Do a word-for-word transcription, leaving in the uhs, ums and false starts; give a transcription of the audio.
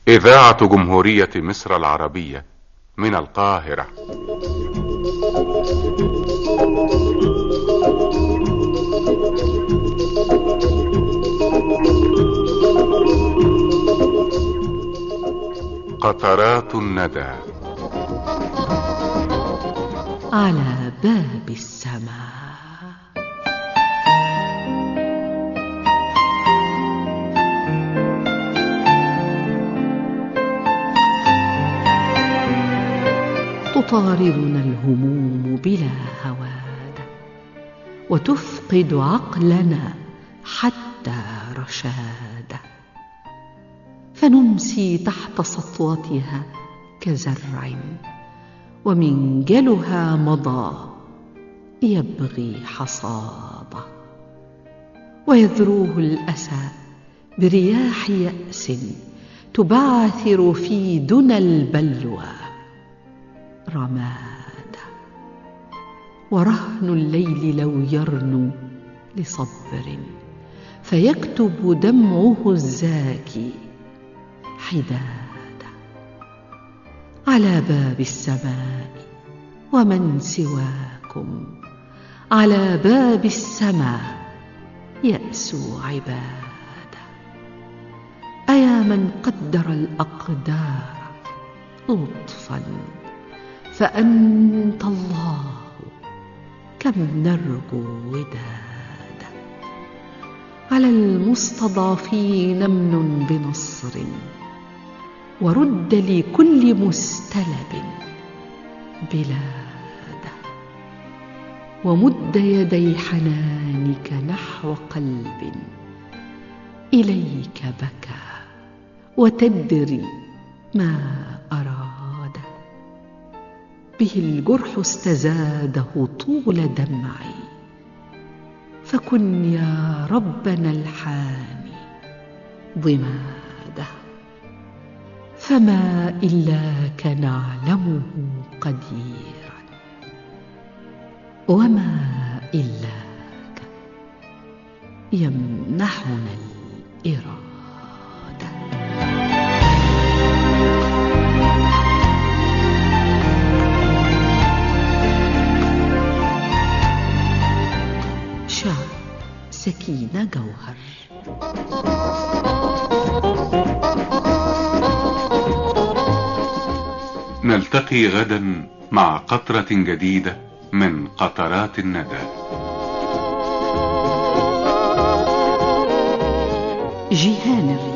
إذاعة جمهورية مصر العربية من القاهرة. قطرات الندى على باب السماء. تطاردنا الهموم بلا هوادة، وتفقد عقلنا حتى رشاده، فنمسي تحت سطوتها كزرع ومنجلها مضى يبغي حصاده، ويذروه الأسى برياح يأس تبعثر في دنا البلوى رماده، ورهن الليل لو يرنو لصبر فيكتب دمعه الزاكي حداده. على باب السماء ومن سواكم، على باب السماء يأسوا عباده. أيا من قدر الأقدار لطفا، فأنت الله كم نرجو وداده. على المستضعفين امن بنصر، ورد لكل مستلب بلاده، ومد يدي حنانك نحو قلب إليك بكى وتدري ما أراد. به الجرح استزاده طول دمعي، فكن يا ربنا الحامي ضماده. فما إلاك نعلمه قديرا، وما إلاك يمنحنا الإرادة. شعر سكينة جوهر. نلتقي غدا مع قطرة جديدة من قطرات الندى. جيهان الرياض.